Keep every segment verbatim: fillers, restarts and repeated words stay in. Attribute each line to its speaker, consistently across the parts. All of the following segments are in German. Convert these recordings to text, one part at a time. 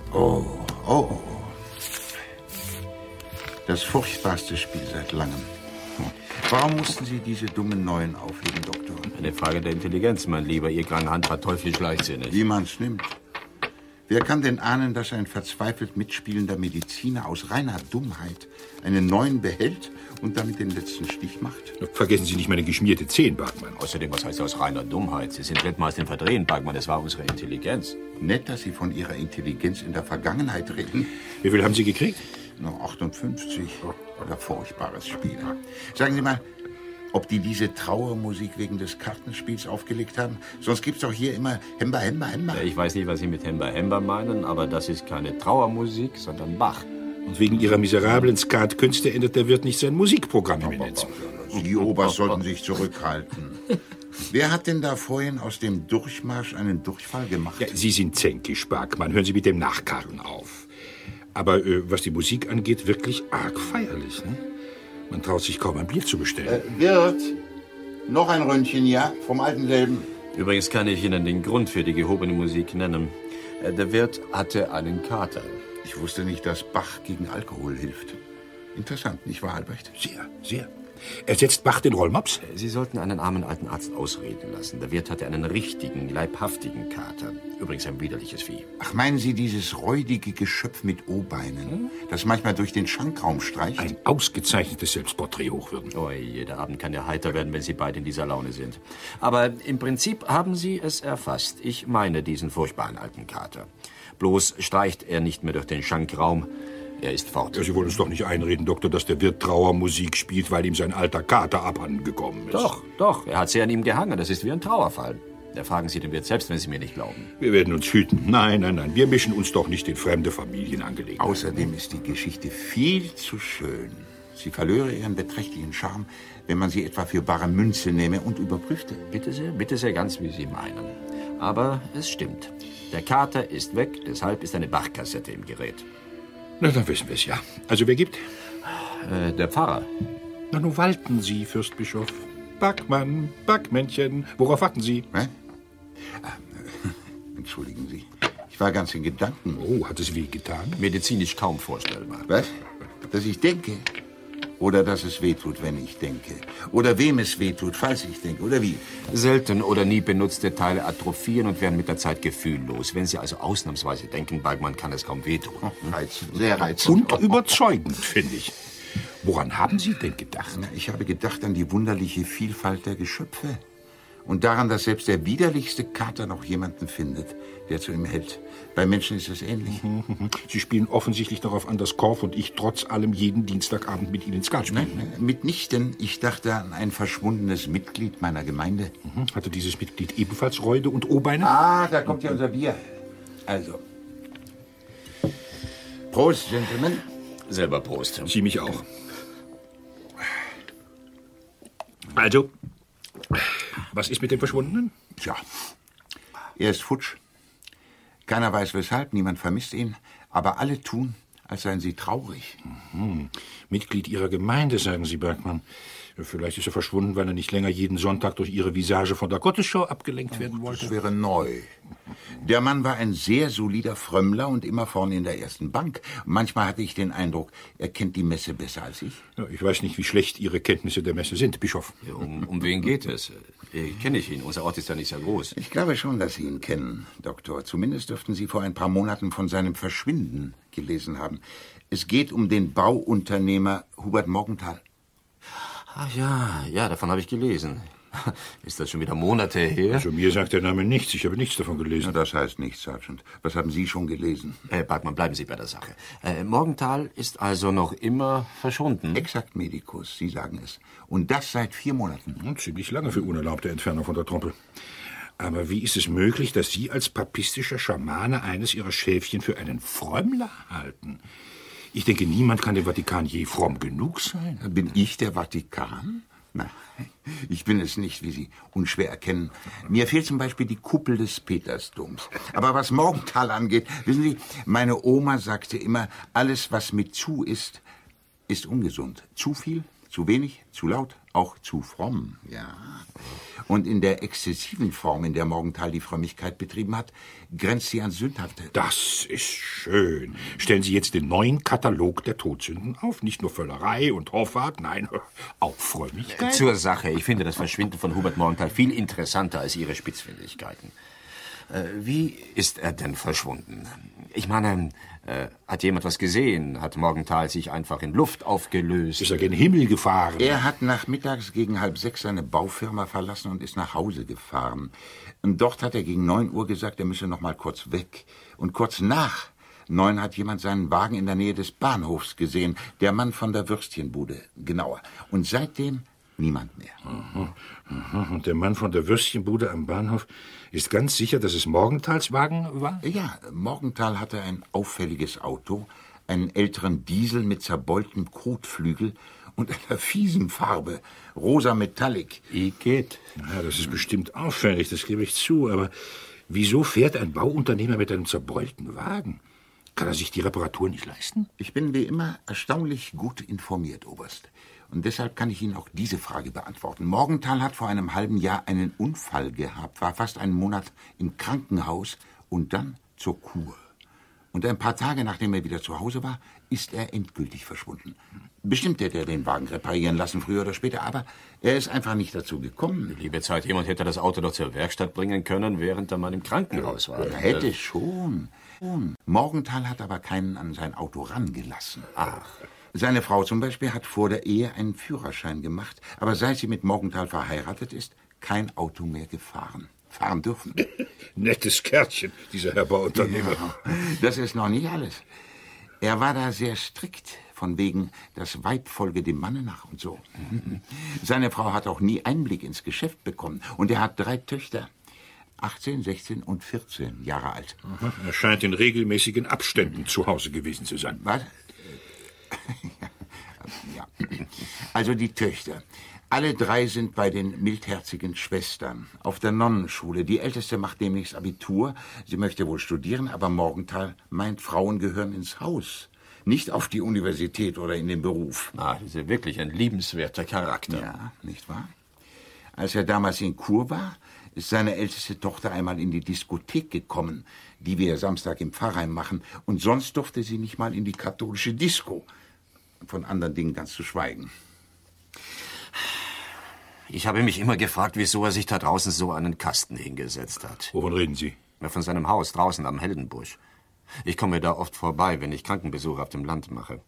Speaker 1: Oh, oh, oh. Das furchtbarste Spiel seit langem. Warum mussten Sie diese dummen Neuen auflegen, Doktor?
Speaker 2: Eine Frage der Intelligenz, mein Lieber. Ihr kranke Hand war teuflisch leichtsinnig.
Speaker 1: Wie man's nimmt. Wer kann denn ahnen, dass ein verzweifelt mitspielender Mediziner aus reiner Dummheit einen Neuen behält und damit den letzten Stich macht?
Speaker 3: Vergessen Sie nicht meine geschmierte Zehen, Bergmann.
Speaker 2: Außerdem, was heißt aus reiner Dummheit? Sie sind Weltmeister im Verdrehen, Bergmann. Das war unsere Intelligenz.
Speaker 1: Nett, dass Sie von Ihrer Intelligenz in der Vergangenheit reden.
Speaker 3: Wie viel haben Sie gekriegt?
Speaker 1: Noch achtundfünfzig. Oder furchtbares Spiel. Sagen Sie mal, ob die diese Trauermusik wegen des Kartenspiels aufgelegt haben? Sonst gibt's doch hier immer Hemba, Hemba, Hemba.
Speaker 2: Ich weiß nicht, was Sie mit Hemba, Hemba meinen, aber das ist keine Trauermusik, sondern Bach.
Speaker 3: Und wegen Ihrer miserablen Skatkünste ändert der Wirt nicht sein Musikprogramm im Netz.
Speaker 1: Sie, Oberst, sollten sich zurückhalten. Wer hat denn da vorhin aus dem Durchmarsch einen Durchfall gemacht?
Speaker 3: Ja, Sie sind zänkisch, Bergmann. Hören Sie mit dem Nachkarten auf. Aber äh, was die Musik angeht, wirklich arg feierlich. Ne? Man traut sich kaum ein Bier zu bestellen.
Speaker 1: Äh, Wirt, noch ein Röntchen, ja? Vom alten selben.
Speaker 2: Übrigens kann ich Ihnen den Grund für die gehobene Musik nennen. Äh, Der Wirt hatte einen Kater.
Speaker 1: Ich wusste nicht, dass Bach gegen Alkohol hilft. Interessant, nicht wahr, Albrecht?
Speaker 3: Sehr, sehr. Ersetzt Bach den Rollmops?
Speaker 2: Sie sollten einen armen alten Arzt ausreden lassen. Der Wirt hatte einen richtigen, leibhaftigen Kater. Übrigens ein widerliches Vieh.
Speaker 1: Ach, meinen Sie dieses räudige Geschöpf mit O-Beinen, hm? das manchmal durch den Schankraum streicht?
Speaker 3: Ein ausgezeichnetes Selbstporträt hochwürden.
Speaker 2: Oh, jeder Abend kann ja heiter werden, wenn Sie beide in dieser Laune sind. Aber im Prinzip haben Sie es erfasst. Ich meine diesen furchtbaren alten Kater. Bloß streicht er nicht mehr durch den Schankraum. Er ist fort.
Speaker 3: Ja, Sie wollen uns doch nicht einreden, Doktor, dass der Wirt Trauermusik spielt, weil ihm sein alter Kater abhanden gekommen ist.
Speaker 2: Doch, doch. Er hat sehr an ihm gehangen. Das ist wie ein Trauerfall. Da fragen Sie den Wirt selbst, wenn Sie mir nicht glauben.
Speaker 3: Wir werden uns hüten. Nein, nein, nein. Wir mischen uns doch nicht in fremde Familienangelegenheiten.
Speaker 1: Außerdem ist die Geschichte viel zu schön. Sie verlöre ihren beträchtlichen Charme, wenn man sie etwa für bare Münze nehme und überprüfte.
Speaker 2: Bitte sehr, bitte sehr, ganz wie Sie meinen. Aber es stimmt. Der Kater ist weg, deshalb ist eine Bachkassette im Gerät.
Speaker 3: Na, dann wissen wir es ja. Also, wer gibt?
Speaker 2: Äh, der Pfarrer.
Speaker 3: Na, nun walten Sie, Fürstbischof. Backmann, Backmännchen. Worauf warten Sie?
Speaker 1: Hä? Entschuldigen Sie. Ich war ganz in Gedanken.
Speaker 3: Oh, hat es weh getan?
Speaker 2: Medizinisch kaum vorstellbar.
Speaker 1: Was? Dass ich denke? Oder dass es wehtut, wenn ich denke? Oder wem es wehtut, falls ich denke? Oder wie?
Speaker 2: Selten oder nie benutzte Teile atrophieren und werden mit der Zeit gefühllos. Wenn Sie also ausnahmsweise denken, Bergmann, kann es kaum wehtun.
Speaker 1: Reizend, sehr reizend.
Speaker 3: Und überzeugend, finde ich. Woran haben Sie denn gedacht?
Speaker 1: Na, ich habe gedacht an die wunderliche Vielfalt der Geschöpfe. Und daran, dass selbst der widerlichste Kater noch jemanden findet, der zu ihm hält. Bei Menschen ist es ähnlich.
Speaker 3: Sie spielen offensichtlich darauf an, dass Korff und ich trotz allem jeden Dienstagabend mit Ihnen Skat spielen.
Speaker 1: Nein, mitnichten. Ich dachte an ein verschwundenes Mitglied meiner Gemeinde.
Speaker 3: Mhm. Hatte dieses Mitglied ebenfalls Räude und O-Beine?
Speaker 1: Ah, da kommt ja unser Bier. Also. Prost, Gentlemen.
Speaker 2: Selber Prost.
Speaker 3: Sie mich auch. Also, was ist mit dem Verschwundenen?
Speaker 1: Tja, er ist futsch. Keiner weiß weshalb, niemand vermisst ihn. Aber alle tun, als seien sie traurig.
Speaker 3: Mhm. Mitglied Ihrer Gemeinde, sagen Sie, Bergmann. Vielleicht ist er verschwunden, weil er nicht länger jeden Sonntag durch Ihre Visage von der Gottesschau abgelenkt werden wollte.
Speaker 1: Das wäre neu. Der Mann war ein sehr solider Frömmler und immer vorne in der ersten Bank. Manchmal hatte ich den Eindruck, er kennt die Messe besser als ich.
Speaker 3: Ja, ich weiß nicht, wie schlecht Ihre Kenntnisse der Messe sind, Bischof.
Speaker 2: Ja, um, um wen geht es? Äh, kenne ich ihn. Unser Ort ist ja nicht sehr groß.
Speaker 1: Ich glaube schon, dass Sie ihn kennen, Doktor. Zumindest dürften Sie vor ein paar Monaten von seinem Verschwinden gelesen haben. Es geht um den Bauunternehmer Hubert Morgenthal.
Speaker 2: Ach ja, ja, davon habe ich gelesen. Ist das schon wieder Monate her?
Speaker 3: Also mir sagt der Name nichts. Ich habe nichts davon gelesen.
Speaker 1: Na, das heißt nichts, Sergeant. Was haben Sie schon gelesen?
Speaker 2: Äh, Bergmann, bleiben Sie bei der Sache. Äh, Morgenthal ist also noch immer verschwunden?
Speaker 1: Exakt, Medikus, Sie sagen es. Und das seit vier Monaten.
Speaker 3: Hm, ziemlich lange für unerlaubte Entfernung von der Trompel. Aber wie ist es möglich, dass Sie als papistischer Schamane eines Ihrer Schäfchen für einen Frömmler halten? Ich denke, niemand kann dem Vatikan je fromm genug sein.
Speaker 1: Bin ich der Vatikan? Nein, ich bin es nicht, wie Sie unschwer erkennen. Mir fehlt zum Beispiel die Kuppel des Petersdoms. Aber was Morgenthal angeht, wissen Sie, meine Oma sagte immer, alles, was mit zu ist, ist ungesund. Zu viel, zu wenig, zu laut, Auch zu fromm, ja. Und in der exzessiven Form, in der Morgenthal die Frömmigkeit betrieben hat, grenzt sie an Sündhafte.
Speaker 3: Das ist schön. Stellen Sie jetzt den neuen Katalog der Todsünden auf. Nicht nur Völlerei und Hoffart, nein, auch Frömmigkeit.
Speaker 2: Zur Sache. Ich finde das Verschwinden von Hubert Morgenthal viel interessanter als Ihre Spitzfindigkeiten. Äh, wie ist er denn verschwunden? Ich meine, äh, hat jemand was gesehen? Hat Morgenthal sich einfach in Luft aufgelöst?
Speaker 3: Ist er gen Himmel gefahren?
Speaker 1: Er hat nachmittags gegen halb sechs seine Baufirma verlassen und ist nach Hause gefahren. Und dort hat er gegen neun Uhr gesagt, er müsse noch mal kurz weg. Und kurz nach neun hat jemand seinen Wagen in der Nähe des Bahnhofs gesehen. Der Mann von der Würstchenbude, genauer. Und seitdem niemand mehr.
Speaker 3: Aha, aha. Und der Mann von der Würstchenbude am Bahnhof ist ganz sicher, dass es Morgenthals Wagen war?
Speaker 1: Ja, Morgenthal hatte ein auffälliges Auto, einen älteren Diesel mit zerbeultem Kotflügel und einer fiesen Farbe, rosa Metallic.
Speaker 2: Igitt.
Speaker 3: Ja, das ist bestimmt auffällig, das gebe ich zu, aber wieso fährt ein Bauunternehmer mit einem zerbeulten Wagen? Kann er sich die Reparatur nicht leisten?
Speaker 1: Ich bin wie immer erstaunlich gut informiert, Oberst. Und deshalb kann ich Ihnen auch diese Frage beantworten. Morgenthal hat vor einem halben Jahr einen Unfall gehabt, war fast einen Monat im Krankenhaus und dann zur Kur. Und ein paar Tage, nachdem er wieder zu Hause war, ist er endgültig verschwunden. Bestimmt hätte er den Wagen reparieren lassen, früher oder später, aber er ist einfach nicht dazu gekommen.
Speaker 2: Liebe Zeit, jemand hätte das Auto doch zur Werkstatt bringen können, während der Mann im Krankenhaus war.
Speaker 1: Er hätte schon. Morgenthal hat aber keinen an sein Auto rangelassen.
Speaker 2: Ach.
Speaker 1: Seine Frau zum Beispiel hat vor der Ehe einen Führerschein gemacht, aber seit sie mit Morgenthal verheiratet ist, kein Auto mehr gefahren. Fahren dürfen.
Speaker 3: Nettes Kärtchen, dieser Herr Bauunternehmer.
Speaker 1: Ja, das ist noch nicht alles. Er war da sehr strikt, von wegen, das Weib folge dem Manne nach und so. Seine Frau hat auch nie Einblick ins Geschäft bekommen. Und er hat drei Töchter. achtzehn, sechzehn und vierzehn Jahre alt.
Speaker 3: Aha, er scheint in regelmäßigen Abständen zu Hause gewesen zu sein.
Speaker 1: Was? Ja. Also die Töchter. Alle drei sind bei den mildherzigen Schwestern auf der Nonnenschule. Die Älteste macht demnächst Abitur. Sie möchte wohl studieren, aber Morgenthal meint, Frauen gehören ins Haus. Nicht auf die Universität oder in den Beruf.
Speaker 2: Ah, das ist ja wirklich ein liebenswerter Charakter.
Speaker 1: Ja, nicht wahr? Als er damals in Kur war, ist seine älteste Tochter einmal in die Diskothek gekommen, die wir Samstag im Pfarrheim machen. Und sonst durfte sie nicht mal in die katholische Disco. Von anderen Dingen ganz zu schweigen.
Speaker 2: Ich habe mich immer gefragt, wieso er sich da draußen so einen Kasten hingesetzt hat.
Speaker 3: Wovon reden Sie?
Speaker 2: Von seinem Haus draußen am Heldenbusch. Ich komme da oft vorbei, wenn ich Krankenbesuch auf dem Land mache.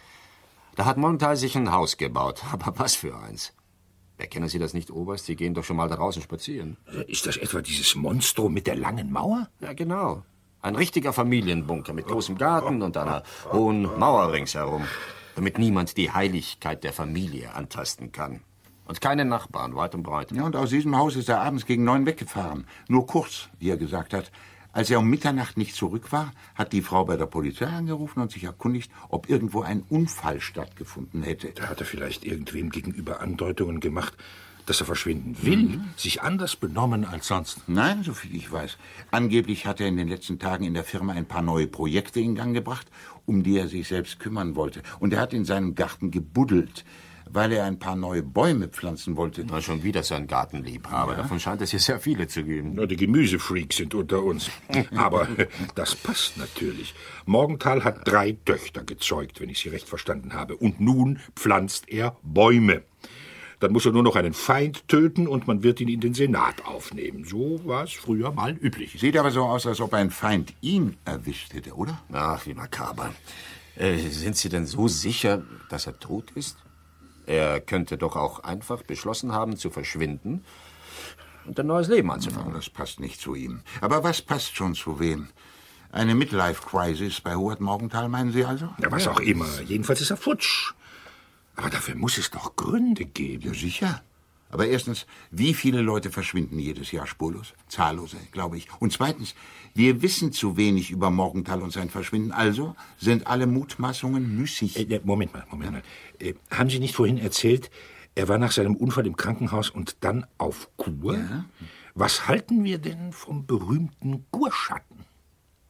Speaker 2: Da hat Morgenthal sich ein Haus gebaut. Aber was für eins? Erkennen Sie das nicht, Oberst? Sie gehen doch schon mal da draußen spazieren.
Speaker 3: Ist das etwa dieses Monstrum mit der langen Mauer?
Speaker 2: Ja, genau. Ein richtiger Familienbunker mit großem Garten und einer hohen Mauer ringsherum, damit niemand die Heiligkeit der Familie antasten kann. Und keine Nachbarn, weit und breit.
Speaker 1: Ja, und aus diesem Haus ist er abends gegen neun weggefahren. Nur kurz, wie er gesagt hat. Als er um Mitternacht nicht zurück war, hat die Frau bei der Polizei angerufen und sich erkundigt, ob irgendwo ein Unfall stattgefunden hätte.
Speaker 3: Da hat er vielleicht irgendwem gegenüber Andeutungen gemacht, dass er verschwinden will, mhm. sich anders benommen als sonst.
Speaker 1: Nein, soviel ich weiß. Angeblich hat er in den letzten Tagen in der Firma ein paar neue Projekte in Gang gebracht, um die er sich selbst kümmern wollte. Und er hat in seinem Garten gebuddelt, weil er ein paar neue Bäume pflanzen wollte.
Speaker 2: Na, schon wieder so ein Gartenliebhaber. Ja. Davon scheint es hier sehr viele zu geben.
Speaker 3: Na, die Gemüsefreaks sind unter uns. Aber das passt natürlich. Morgenthal hat drei Töchter gezeugt, wenn ich sie recht verstanden habe. Und nun pflanzt er Bäume. Dann muss er nur noch einen Feind töten und man wird ihn in den Senat aufnehmen. So war es früher mal üblich.
Speaker 1: Sieht aber so aus, als ob ein Feind ihn erwischt hätte, oder?
Speaker 2: Ach, wie makaber. Äh, sind Sie denn so sicher, dass er tot ist? Er könnte doch auch einfach beschlossen haben, zu verschwinden und ein neues Leben anzufangen.
Speaker 1: Ja, das passt nicht zu ihm. Aber was passt schon zu wem? Eine Midlife-Crisis bei Hubert Morgenthal, meinen Sie also?
Speaker 3: Ja, was auch immer. Jedenfalls ist er futsch. Aber dafür muss es doch Gründe geben.
Speaker 1: Ja, sicher. Aber erstens, wie viele Leute verschwinden jedes Jahr spurlos? Zahllose, glaube ich. Und zweitens, wir wissen zu wenig über Morgenthal und sein Verschwinden. Also sind alle Mutmaßungen müßig.
Speaker 3: Äh, Moment mal, Moment mal. Äh, haben Sie nicht vorhin erzählt, er war nach seinem Unfall im Krankenhaus und dann auf Kur?
Speaker 1: Ja.
Speaker 3: Was halten wir denn vom berühmten Kurschatten?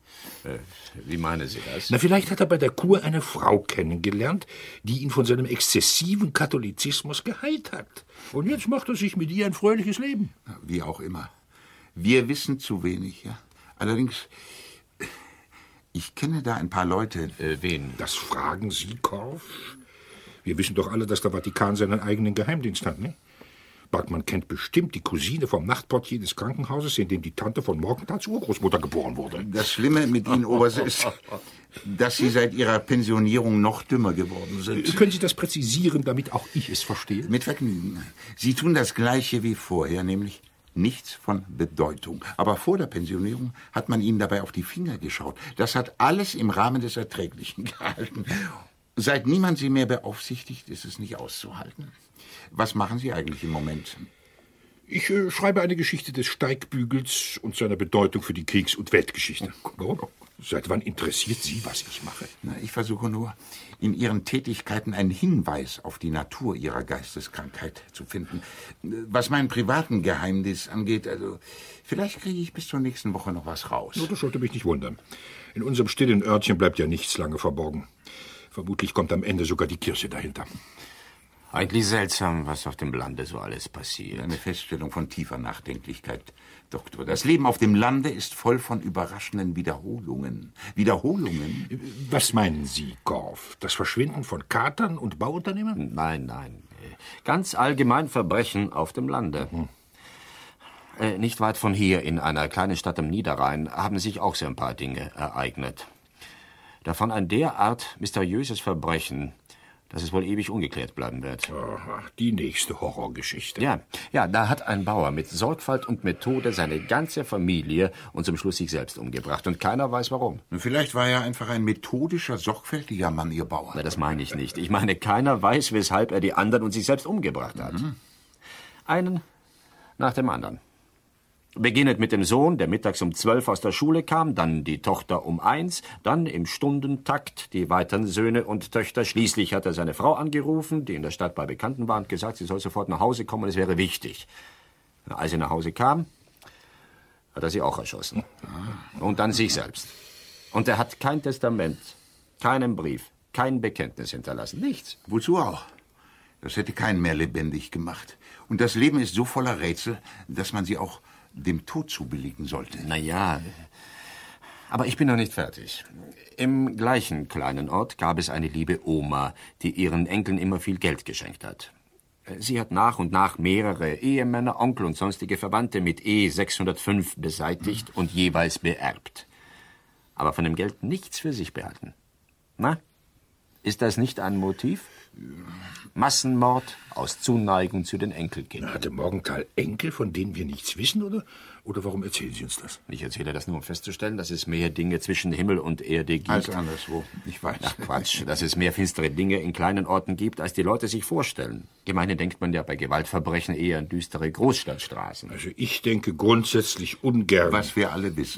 Speaker 2: Äh, wie meinen Sie das?
Speaker 3: Na, vielleicht hat er bei der Kur eine Frau kennengelernt, die ihn von seinem exzessiven Katholizismus geheilt hat. Und jetzt macht er sich mit ihr ein fröhliches Leben.
Speaker 1: Wie auch immer. Wir wissen zu wenig, ja. Allerdings, ich kenne da ein paar Leute.
Speaker 2: Äh, wen?
Speaker 3: Das fragen Sie, Korff? Wir wissen doch alle, dass der Vatikan seinen eigenen Geheimdienst hat, ne? Bergmann kennt bestimmt die Cousine vom Nachtportier des Krankenhauses, in dem die Tante von Morgenthals Urgroßmutter geboren wurde.
Speaker 1: Das Schlimme mit Ihnen, Oberst, ist, dass Sie seit Ihrer Pensionierung noch dümmer geworden sind.
Speaker 3: Können Sie das präzisieren, damit auch ich es verstehe?
Speaker 1: Mit Vergnügen. Sie tun das Gleiche wie vorher, nämlich nichts von Bedeutung. Aber vor der Pensionierung hat man Ihnen dabei auf die Finger geschaut. Das hat alles im Rahmen des Erträglichen gehalten. Seit niemand Sie mehr beaufsichtigt, ist es nicht auszuhalten. Was machen Sie eigentlich im Moment?
Speaker 3: Ich äh, schreibe eine Geschichte des Steigbügels und seiner Bedeutung für die Kriegs- und Weltgeschichte. Warum? Seit wann interessiert Sie, was ich mache?
Speaker 1: Na, ich versuche nur, in Ihren Tätigkeiten einen Hinweis auf die Natur Ihrer Geisteskrankheit zu finden. Was mein privaten Geheimnis angeht, also vielleicht kriege ich bis zur nächsten Woche noch was raus.
Speaker 3: No, das sollte mich nicht wundern. In unserem stillen Örtchen bleibt ja nichts lange verborgen. Vermutlich kommt am Ende sogar die Kirche dahinter.
Speaker 2: Eigentlich seltsam, was auf dem Lande so alles passiert.
Speaker 1: Eine Feststellung von tiefer Nachdenklichkeit, Doktor. Das Leben auf dem Lande ist voll von überraschenden Wiederholungen. Wiederholungen?
Speaker 3: Was meinen Sie, Korff? Das Verschwinden von Katern und Bauunternehmern?
Speaker 2: Nein, nein. Ganz allgemein Verbrechen auf dem Lande. Hm. Äh, nicht weit von hier, in einer kleinen Stadt am Niederrhein, haben sich auch so ein paar Dinge ereignet. Davon ein derart mysteriöses Verbrechen, dass es wohl ewig ungeklärt bleiben wird.
Speaker 3: Aha, die nächste Horrorgeschichte.
Speaker 2: Ja, ja, da hat ein Bauer mit Sorgfalt und Methode seine ganze Familie und zum Schluss sich selbst umgebracht. Und keiner weiß, warum.
Speaker 1: Vielleicht war er einfach ein methodischer, sorgfältiger Mann, Ihr Bauer.
Speaker 2: Na, das meine ich nicht. Ich meine, keiner weiß, weshalb er die anderen und sich selbst umgebracht hat. Mhm. Einen nach dem anderen. Beginnend mit dem Sohn, der mittags um zwölf aus der Schule kam, dann die Tochter um eins, dann im Stundentakt die weiteren Söhne und Töchter. Schließlich hat er seine Frau angerufen, die in der Stadt bei Bekannten war, und gesagt, sie soll sofort nach Hause kommen, es wäre wichtig. Als sie nach Hause kam, hat er sie auch erschossen. Und dann sich selbst. Und er hat kein Testament, keinen Brief, kein Bekenntnis hinterlassen, nichts.
Speaker 1: Wozu auch? Das hätte keinen mehr lebendig gemacht. Und das Leben ist so voller Rätsel, dass man sie auch dem Tod zubilligen sollte.
Speaker 2: Na ja, aber ich bin noch nicht fertig. Im gleichen kleinen Ort gab es eine liebe Oma, die ihren Enkeln immer viel Geld geschenkt hat. Sie hat nach und nach mehrere Ehemänner, Onkel und sonstige Verwandte mit E sechshundertfünf beseitigt und jeweils beerbt. Aber von dem Geld nichts für sich behalten. Na, ist das nicht ein Motiv? Massenmord aus Zuneigung zu den Enkelkindern.
Speaker 3: Hatte Morgenthal Enkel, von denen wir nichts wissen, oder? Oder warum erzählen Sie uns das?
Speaker 2: Ich erzähle das nur, um festzustellen, dass es mehr Dinge zwischen Himmel und Erde gibt.
Speaker 1: Als anderswo, ich weiß.
Speaker 2: Ach Quatsch, dass es mehr finstere Dinge in kleinen Orten gibt, als die Leute sich vorstellen. Gemeinhin denkt man ja bei Gewaltverbrechen eher an düstere Großstadtstraßen.
Speaker 3: Also ich denke grundsätzlich ungern...
Speaker 1: Was wir alle wissen.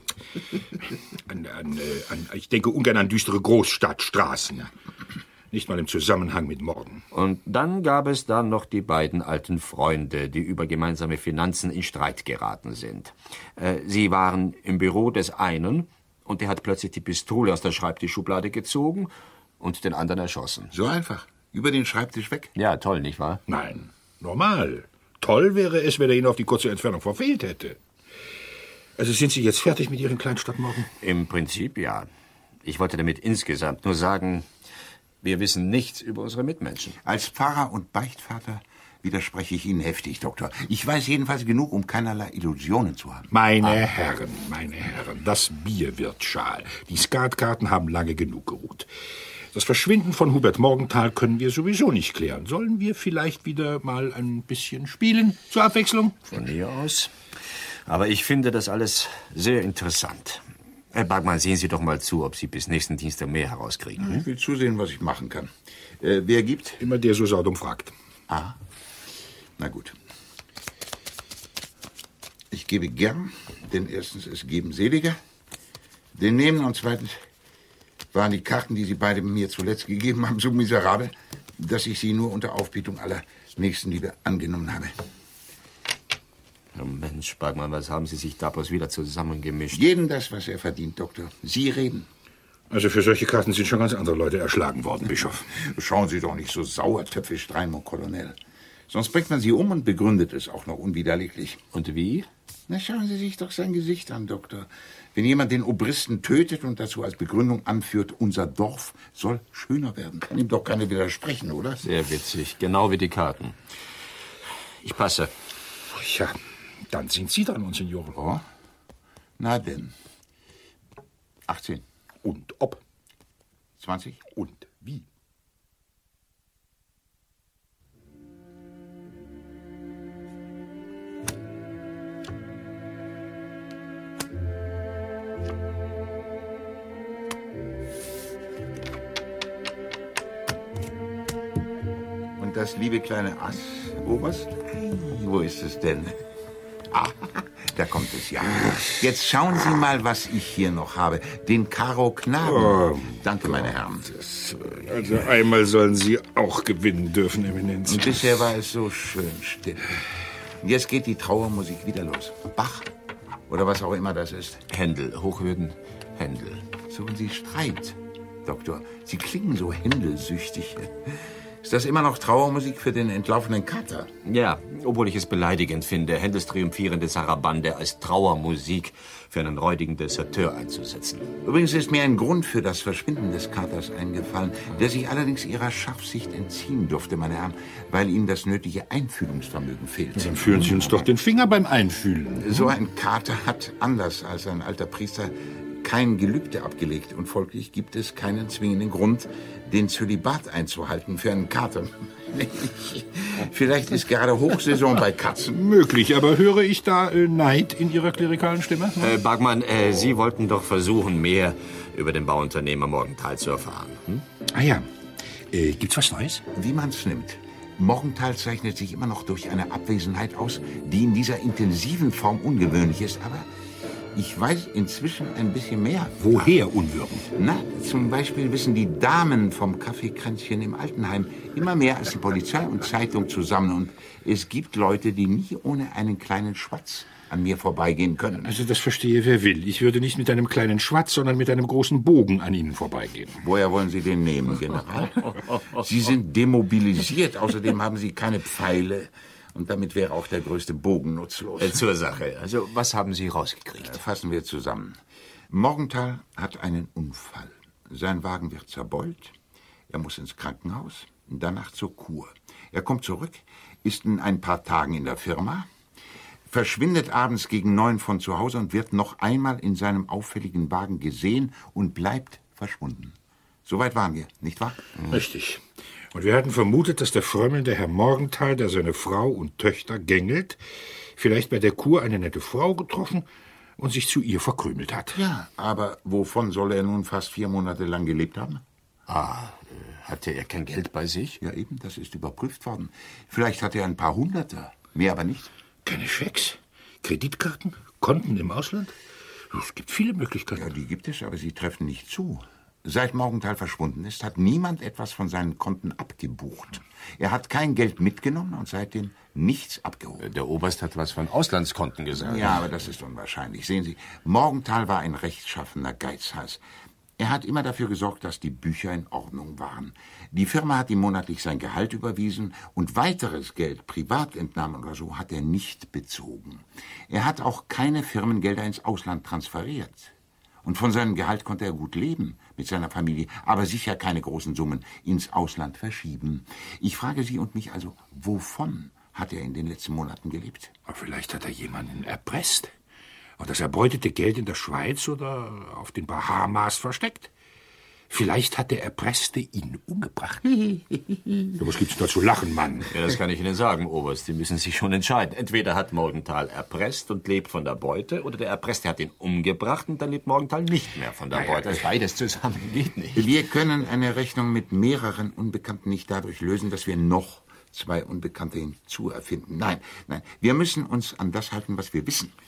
Speaker 3: An, an, an, ich denke ungern an düstere Großstadtstraßen. Nicht mal im Zusammenhang mit Morden.
Speaker 2: Und dann gab es da noch die beiden alten Freunde, die über gemeinsame Finanzen in Streit geraten sind. Äh, sie waren im Büro des einen und der hat plötzlich die Pistole aus der Schreibtischschublade gezogen und den anderen erschossen.
Speaker 1: So einfach? Über den Schreibtisch weg?
Speaker 2: Ja, toll, nicht wahr?
Speaker 3: Nein, normal. Toll wäre es, wenn er ihn auf die kurze Entfernung verfehlt hätte. Also sind Sie jetzt fertig mit Ihren Kleinstadtmorden?
Speaker 2: Im Prinzip ja. Ich wollte damit insgesamt nur sagen... Wir wissen nichts über unsere Mitmenschen.
Speaker 1: Als Pfarrer und Beichtvater widerspreche ich Ihnen heftig, Doktor. Ich weiß jedenfalls genug, um keinerlei Illusionen zu haben.
Speaker 3: Meine ah. Herren, meine Herren, das Bier wird schal. Die Skatkarten haben lange genug geruht. Das Verschwinden von Hubert Morgenthal können wir sowieso nicht klären. Sollen wir vielleicht wieder mal ein bisschen spielen, zur Abwechslung?
Speaker 2: Von mir aus. Aber ich finde das alles sehr interessant. Herr Bergmann, sehen Sie doch mal zu, ob Sie bis nächsten Dienstag mehr herauskriegen. Hm?
Speaker 1: Ich will zusehen, was ich machen kann. Äh, wer gibt?
Speaker 3: Immer der so saudum fragt.
Speaker 1: Ah, na gut. Ich gebe gern, denn erstens es geben seliger. Den nehmen und zweitens waren die Karten, die Sie beide mir zuletzt gegeben haben, so miserabel, dass ich sie nur unter Aufbietung aller Nächstenliebe angenommen habe.
Speaker 2: Oh Mensch, Bergmann, was haben Sie sich da bloß wieder zusammengemischt?
Speaker 1: Jedem das, was er verdient, Doktor. Sie reden.
Speaker 3: Also für solche Karten sind schon ganz andere Leute erschlagen worden, Bischof.
Speaker 1: Schauen Sie doch nicht so sauertöpfisch rein, mon Colonel. Sonst bringt man Sie um und begründet es auch noch unwiderleglich.
Speaker 2: Und wie?
Speaker 1: Na, schauen Sie sich doch sein Gesicht an, Doktor. Wenn jemand den Obristen tötet und dazu als Begründung anführt, unser Dorf soll schöner werden, kann ihm doch keiner widersprechen, oder?
Speaker 2: Sehr witzig, genau wie die Karten. Ich passe.
Speaker 3: Ja, dann sind Sie dran, Monsignore.
Speaker 1: Oh? Na denn. achtzehn.
Speaker 3: Und ob?
Speaker 1: zwanzig.
Speaker 3: Und wie?
Speaker 1: Und das liebe kleine Ass, Oberst? Wo ist es denn? Ah, da kommt es ja. Jetzt schauen Sie mal, was ich hier noch habe. Den Karo Knaben.
Speaker 3: Oh,
Speaker 1: Danke, meine Herren.
Speaker 3: Also einmal sollen Sie auch gewinnen dürfen, Eminenz.
Speaker 1: Und bisher war es so schön still. Jetzt geht die Trauermusik wieder los. Bach oder was auch immer das ist.
Speaker 2: Händel, Hochwürden, Händel.
Speaker 1: Suchen Sie Streit, Doktor. Sie klingen so händelsüchtig. Ist das immer noch Trauermusik für den entlaufenen Kater?
Speaker 2: Ja, obwohl ich es beleidigend finde, Händels triumphierende Sarabande als Trauermusik für einen räudigen Deserteur einzusetzen.
Speaker 1: Übrigens ist mir ein Grund für das Verschwinden des Katers eingefallen, der sich allerdings Ihrer Scharfsicht entziehen durfte, meine Herren, weil ihm das nötige Einfühlungsvermögen fehlt.
Speaker 3: Dann fühlen Sie uns doch den Finger beim Einfühlen.
Speaker 1: So ein Kater hat, anders als ein alter Priester, kein Gelübde abgelegt und folglich gibt es keinen zwingenden Grund, den Zölibat einzuhalten für einen Kater. Vielleicht ist gerade Hochsaison bei Katzen.
Speaker 3: Möglich, aber höre ich da äh, Neid in Ihrer klerikalen Stimme?
Speaker 2: Äh, Bergmann, äh, Sie wollten doch versuchen, mehr über den Bauunternehmer Morgenthal zu erfahren. Hm?
Speaker 3: Ah ja. Äh, gibt's was Neues?
Speaker 1: Wie man's nimmt. Morgenthal zeichnet sich immer noch durch eine Abwesenheit aus, die in dieser intensiven Form ungewöhnlich ist, aber ich weiß inzwischen ein bisschen mehr.
Speaker 3: Woher Unwürden?
Speaker 1: Na, zum Beispiel wissen die Damen vom Kaffeekränzchen im Altenheim immer mehr als die Polizei und Zeitung zusammen. Und es gibt Leute, die nie ohne einen kleinen Schwatz an mir vorbeigehen können.
Speaker 3: Also das verstehe wer will. Ich würde nicht mit einem kleinen Schwatz, sondern mit einem großen Bogen an Ihnen vorbeigehen.
Speaker 1: Woher wollen Sie den nehmen, General? Sie sind demobilisiert. Außerdem haben Sie keine Pfeile. Und damit wäre auch der größte Bogen nutzlos.
Speaker 2: Äh, zur Sache. Also, was haben Sie rausgekriegt?
Speaker 1: Fassen wir zusammen. Morgenthal hat einen Unfall. Sein Wagen wird zerbeult. Er muss ins Krankenhaus. Danach zur Kur. Er kommt zurück, ist in ein paar Tagen in der Firma, verschwindet abends gegen neun von zu Hause und wird noch einmal in seinem auffälligen Wagen gesehen und bleibt verschwunden. Soweit waren wir, nicht wahr?
Speaker 3: Richtig. Und wir hatten vermutet, dass der frömmelnde Herr Morgenthal, der seine Frau und Töchter gängelt, vielleicht bei der Kur eine nette Frau getroffen und sich zu ihr verkrümelt hat.
Speaker 1: Ja, aber wovon soll er nun fast vier Monate lang gelebt haben?
Speaker 2: Ah, hatte er kein Geld bei sich?
Speaker 1: Ja, eben, das ist überprüft worden. Vielleicht hat er ein paar Hunderter, mehr aber nicht.
Speaker 3: Keine Schecks? Kreditkarten? Konten im Ausland? Es gibt viele Möglichkeiten.
Speaker 1: Ja, die gibt es, aber sie treffen nicht zu. Seit Morgenthal verschwunden ist, hat niemand etwas von seinen Konten abgebucht. Er hat kein Geld mitgenommen und seitdem nichts abgehoben.
Speaker 2: Der Oberst hat was von Auslandskonten gesagt.
Speaker 1: Ja, aber das ist unwahrscheinlich. Sehen Sie, Morgenthal war ein rechtschaffener Geizhals. Er hat immer dafür gesorgt, dass die Bücher in Ordnung waren. Die Firma hat ihm monatlich sein Gehalt überwiesen und weiteres Geld, Privatentnahmen oder so, hat er nicht bezogen. Er hat auch keine Firmengelder ins Ausland transferiert. Und von seinem Gehalt konnte er gut leben mit seiner Familie, aber sicher keine großen Summen ins Ausland verschieben. Ich frage Sie und mich also, wovon hat er in den letzten Monaten gelebt?
Speaker 3: Aber vielleicht hat er jemanden erpresst und das erbeutete Geld in der Schweiz oder auf den Bahamas versteckt. Vielleicht hat der Erpresste ihn umgebracht. Ja, was gibt's da zu lachen, Mann?
Speaker 2: Ja, das kann ich Ihnen sagen, Oberst. Sie müssen sich schon entscheiden. Entweder hat Morgenthal erpresst und lebt von der Beute, oder der Erpresste hat ihn umgebracht und dann lebt Morgenthal nicht mehr von der
Speaker 3: Ja, ja,
Speaker 2: Beute. Beides zusammen geht nicht.
Speaker 1: Wir können eine Rechnung mit mehreren Unbekannten nicht dadurch lösen, dass wir noch zwei Unbekannte hinzuerfinden. Nein, nein, wir müssen uns an das halten, was wir wissen.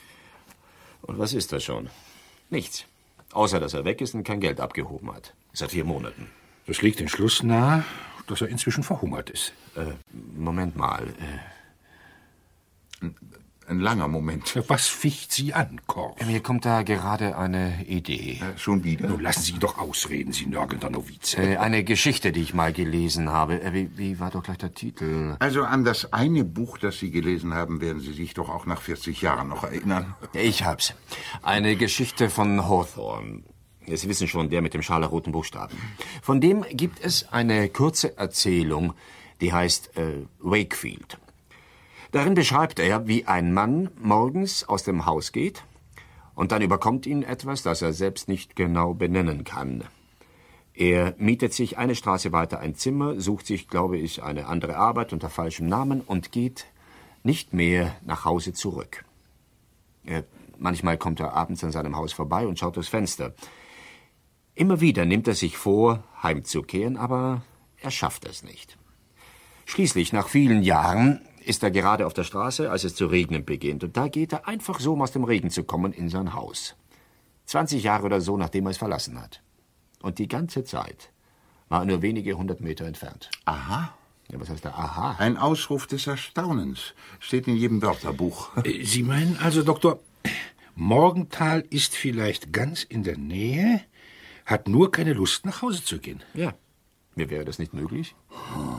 Speaker 2: Und was ist das schon? Nichts. Außer, dass er weg ist und kein Geld abgehoben hat. Seit vier Monaten.
Speaker 3: Das liegt den Schluss nahe, dass er inzwischen verhungert ist.
Speaker 2: Äh, Moment mal. Äh,
Speaker 1: ein langer Moment.
Speaker 3: Was ficht Sie an, Korff?
Speaker 2: Mir kommt da gerade eine Idee.
Speaker 1: Äh, schon wieder?
Speaker 3: Nun lassen Sie ihn doch ausreden, Sie nörgelnder Novize.
Speaker 2: Äh, eine Geschichte, die ich mal gelesen habe. Äh, wie, wie war doch gleich der Titel?
Speaker 1: Also an das eine Buch, das Sie gelesen haben, werden Sie sich doch auch nach vierzig Jahren noch erinnern.
Speaker 2: Ich hab's. Eine Geschichte von Hawthorne. Sie wissen schon, der mit dem scharlachroten Buchstaben. Von dem gibt es eine kurze Erzählung, die heißt äh, Wakefield. Darin beschreibt er, wie ein Mann morgens aus dem Haus geht und dann überkommt ihn etwas, das er selbst nicht genau benennen kann. Er mietet sich eine Straße weiter ein Zimmer, sucht sich, glaube ich, eine andere Arbeit unter falschem Namen und geht nicht mehr nach Hause zurück. Er, manchmal kommt er abends an seinem Haus vorbei und schaut durchs Fenster. Immer wieder nimmt er sich vor, heimzukehren, aber er schafft es nicht. Schließlich, nach vielen Jahren, ist er gerade auf der Straße, als es zu regnen beginnt. Und da geht er einfach so, um aus dem Regen zu kommen, in sein Haus. zwanzig Jahre oder so, nachdem er es verlassen hat. Und die ganze Zeit war er nur wenige hundert Meter entfernt.
Speaker 1: Aha.
Speaker 2: Ja, was heißt da aha?
Speaker 1: Ein Ausruf des Erstaunens. Steht in jedem Wörterbuch.
Speaker 3: Sie meinen also, Doktor, Morgenthal ist vielleicht ganz in der Nähe, hat nur keine Lust, nach Hause zu gehen.
Speaker 2: Ja. Mir wäre das nicht möglich?
Speaker 3: Oh.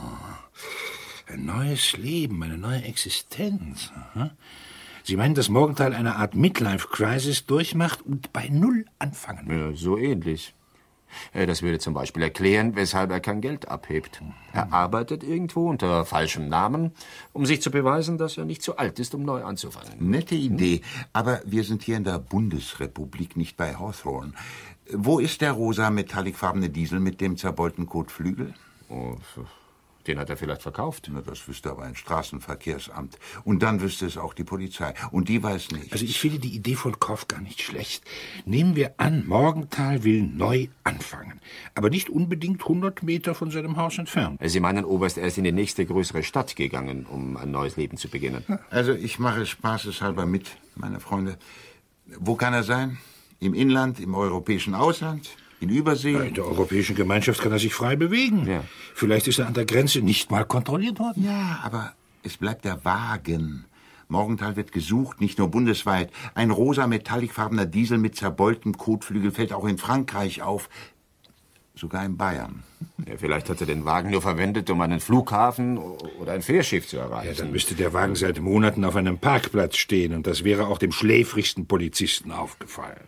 Speaker 3: Ein neues Leben, eine neue Existenz. Aha. Sie meinen, dass Morgenthal eine Art Midlife-Crisis durchmacht und bei Null anfangen will?
Speaker 2: Ja, so ähnlich. Das würde zum Beispiel erklären, weshalb er kein Geld abhebt. Er arbeitet irgendwo unter falschem Namen, um sich zu beweisen, dass er nicht zu alt ist, um neu anzufangen.
Speaker 1: Nette Idee, aber wir sind hier in der Bundesrepublik, nicht bei Hawthorne. Wo ist der rosa metallicfarbene Diesel mit dem zerbeulten Kotflügel?
Speaker 2: Oh, den hat er vielleicht verkauft.
Speaker 1: Na, das wüsste aber ein Straßenverkehrsamt. Und dann wüsste es auch die Polizei. Und die weiß nicht.
Speaker 3: Also ich finde die Idee von Korff gar nicht schlecht. Nehmen wir an, Morgenthal will neu anfangen. Aber nicht unbedingt hundert Meter von seinem Haus entfernt.
Speaker 2: Sie meinen, Oberst, er ist in die nächste größere Stadt gegangen, um ein neues Leben zu beginnen.
Speaker 1: Also ich mache spaßeshalber mit, meine Freunde. Wo kann er sein? Im Inland, im europäischen Ausland? In Übersee?
Speaker 3: Ja, in der europäischen Gemeinschaft kann er sich frei bewegen. Ja. Vielleicht ist er an der Grenze nicht mal kontrolliert worden.
Speaker 1: Ja, aber es bleibt der Wagen. Morgenthal wird gesucht, nicht nur bundesweit. Ein rosa metallicfarbener Diesel mit zerbeultem Kotflügel fällt auch in Frankreich auf. Sogar in Bayern.
Speaker 2: Ja, vielleicht hat er den Wagen nur verwendet, um einen Flughafen oder ein Fährschiff zu erreichen.
Speaker 3: Ja, dann müsste der Wagen seit Monaten auf einem Parkplatz stehen. Und das wäre auch dem schläfrigsten Polizisten aufgefallen.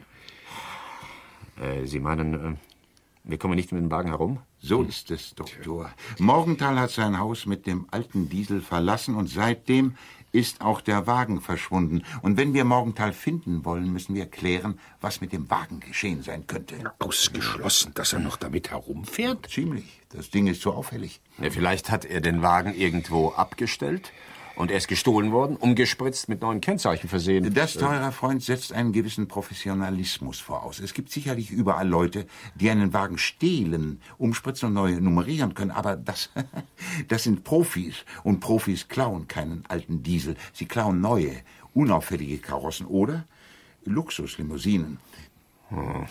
Speaker 2: Sie meinen, wir kommen nicht mit dem Wagen herum?
Speaker 1: So ist es, Doktor. Morgenthal hat sein Haus mit dem alten Diesel verlassen und seitdem ist auch der Wagen verschwunden. Und wenn wir Morgenthal finden wollen, müssen wir klären, was mit dem Wagen geschehen sein könnte.
Speaker 3: Ausgeschlossen, dass er noch damit herumfährt?
Speaker 1: Ziemlich. Das Ding ist so auffällig.
Speaker 2: Ja, vielleicht hat er den Wagen irgendwo abgestellt. Und er ist gestohlen worden, umgespritzt, mit neuen Kennzeichen versehen.
Speaker 1: Das, teurer Freund, setzt einen gewissen Professionalismus voraus. Es gibt sicherlich überall Leute, die einen Wagen stehlen, umspritzen und neu nummerieren können. Aber das, das sind Profis. Und Profis klauen keinen alten Diesel. Sie klauen neue, unauffällige Karossen oder Luxuslimousinen.
Speaker 2: Hm.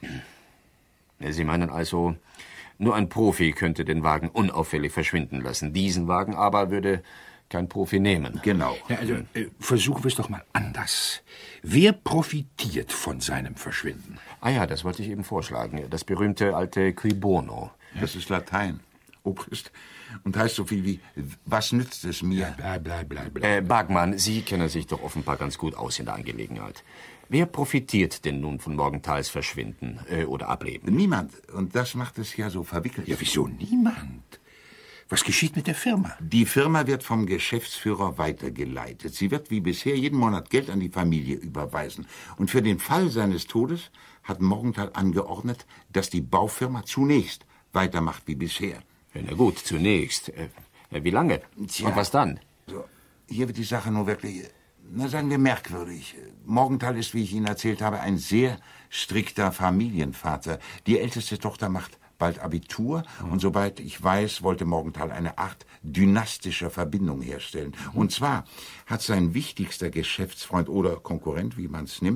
Speaker 2: Sie meinen also, nur ein Profi könnte den Wagen unauffällig verschwinden lassen. Diesen Wagen aber würde kein Profi nehmen.
Speaker 1: Genau.
Speaker 3: Ja, also, äh, versuchen wir es doch mal anders. Wer profitiert von seinem Verschwinden?
Speaker 2: Ah ja, das wollte ich eben vorschlagen. Das berühmte alte Cui bono.
Speaker 1: Das ist Latein, Obrist. Und heißt so viel wie, was nützt es mir?
Speaker 3: Bla, bla, bla, bla.
Speaker 2: Äh, Bergmann, Sie kennen sich doch offenbar ganz gut aus in der Angelegenheit. Wer profitiert denn nun von Morgenthals Verschwinden äh, oder Ableben?
Speaker 1: Niemand. Und das macht es ja so verwickelt.
Speaker 3: Ja, wieso niemand? Was geschieht mit der Firma?
Speaker 1: Die Firma wird vom Geschäftsführer weitergeleitet. Sie wird wie bisher jeden Monat Geld an die Familie überweisen. Und für den Fall seines Todes hat Morgenthal angeordnet, dass die Baufirma zunächst weitermacht wie bisher.
Speaker 2: Ja, na gut, zunächst. Äh, wie lange? Tja, und was dann?
Speaker 1: So, hier wird die Sache nur wirklich, na sagen wir, merkwürdig. Morgenthal ist, wie ich Ihnen erzählt habe, ein sehr strikter Familienvater. Die älteste Tochter macht bald Abitur, mhm. und soweit ich weiß, wollte Morgenthal eine Art dynastischer Verbindung herstellen. Mhm. Und zwar hat sein wichtigster Geschäftsfreund oder Konkurrent, wie man es nimmt,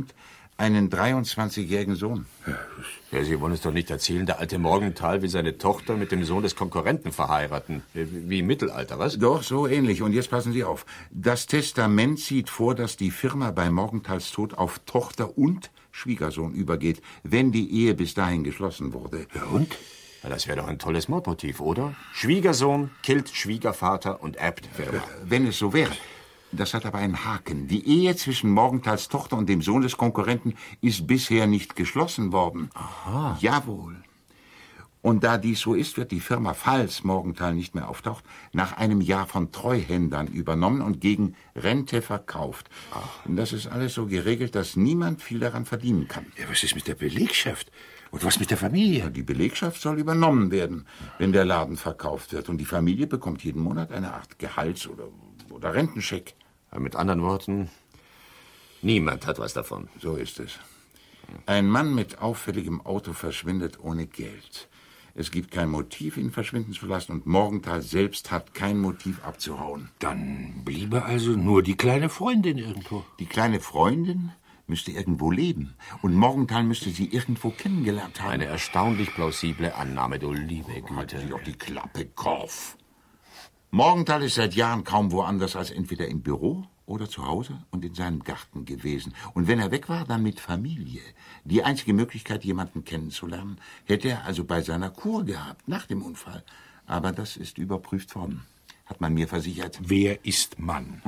Speaker 1: Einen dreiundzwanzigjährigen Sohn.
Speaker 2: Ja, Sie wollen es doch nicht erzählen, der alte Morgenthal will seine Tochter mit dem Sohn des Konkurrenten verheiraten. Wie im Mittelalter, was?
Speaker 1: Doch, so ähnlich. Und jetzt passen Sie auf. Das Testament sieht vor, dass die Firma bei Morgenthals Tod auf Tochter und Schwiegersohn übergeht, wenn die Ehe bis dahin geschlossen wurde.
Speaker 3: Ja, und?
Speaker 2: Ja, das wäre doch ein tolles Mordmotiv, oder? Schwiegersohn killt Schwiegervater und erbt Firma.
Speaker 1: Wenn es so wäre. Das hat aber einen Haken. Die Ehe zwischen Morgenthals Tochter und dem Sohn des Konkurrenten ist bisher nicht geschlossen worden.
Speaker 2: Aha.
Speaker 1: Jawohl. Und da dies so ist, wird die Firma, falls Morgenthal nicht mehr auftaucht, nach einem Jahr von Treuhändern übernommen und gegen Rente verkauft. Und das ist alles so geregelt, dass niemand viel daran verdienen kann.
Speaker 3: Ja, was ist mit der Belegschaft? Und was mit der Familie?
Speaker 1: Die Belegschaft soll übernommen werden, wenn der Laden verkauft wird. Und die Familie bekommt jeden Monat eine Art Gehalts- oder, oder Rentenscheck.
Speaker 2: Ja, mit anderen Worten, niemand hat was davon.
Speaker 1: So ist es. Ein Mann mit auffälligem Auto verschwindet ohne Geld. Es gibt kein Motiv, ihn verschwinden zu lassen, und Morgenthal selbst hat kein Motiv abzuhauen.
Speaker 3: Dann bliebe also nur die kleine Freundin irgendwo.
Speaker 1: Die kleine Freundin müsste irgendwo leben, und Morgenthal müsste sie irgendwo kennengelernt haben.
Speaker 2: Eine erstaunlich plausible Annahme, du liebe Güte.
Speaker 1: Halt dir doch die Klappe, Korf. Morgenthal ist seit Jahren kaum woanders als entweder im Büro oder zu Hause und in seinem Garten gewesen. Und wenn er weg war, dann mit Familie. Die einzige Möglichkeit, jemanden kennenzulernen, hätte er also bei seiner Kur gehabt, nach dem Unfall. Aber das ist überprüft worden, hat man mir versichert.
Speaker 3: Wer ist Mann?